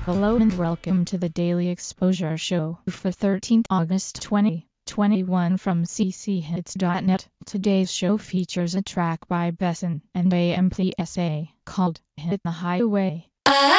Hello and welcome to the Daily Exposure Show for 13th August 2021 from cchits.net. Today's show features a track by Besson and AMPSA called Hit the Highway.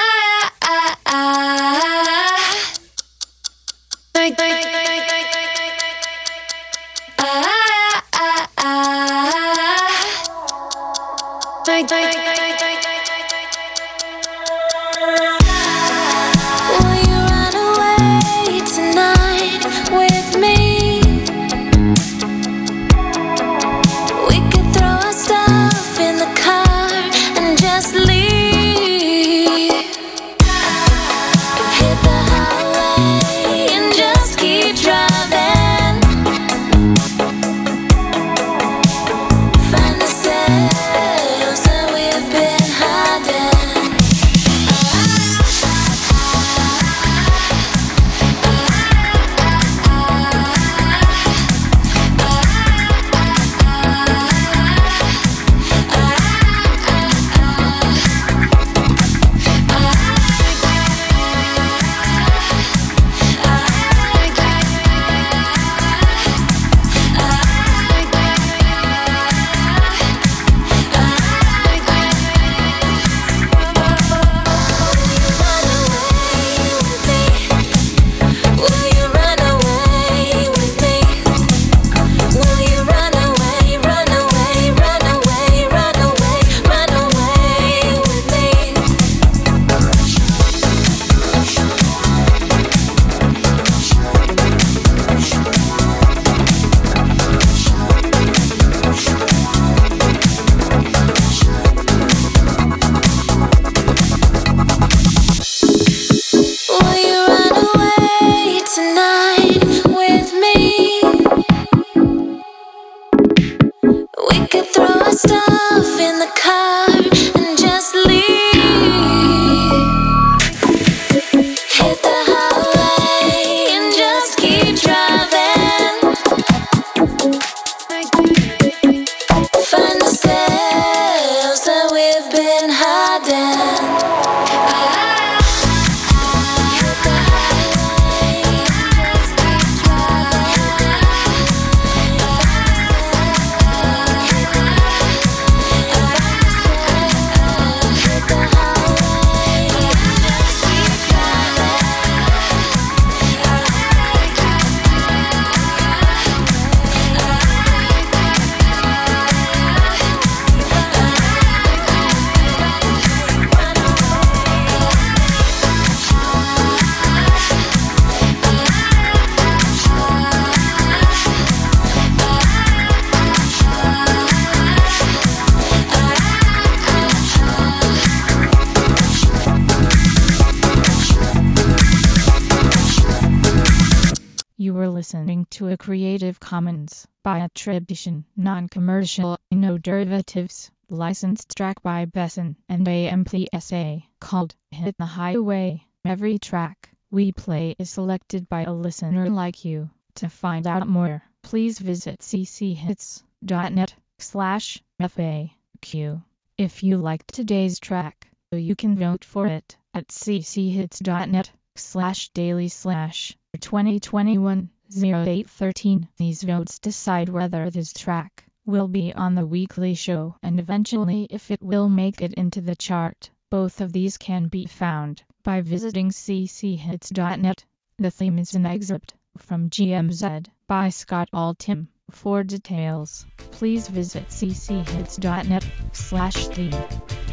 You were listening to a Creative Commons by attribution, non-commercial, no derivatives, licensed track by Besson and AMPSA called Hit the Highway. Every track we play is selected by a listener like you. To find out more, please visit cchits.net/FAQ. If you liked today's track, you can vote for it at cchits.net/daily/2021-0813. These votes decide whether this track will be on the weekly show and eventually if it will make it into the chart. Both of these can be found by visiting cchits.net. The theme is an excerpt from GMZ by Scott Altham. For details, please visit cchits.net/theme.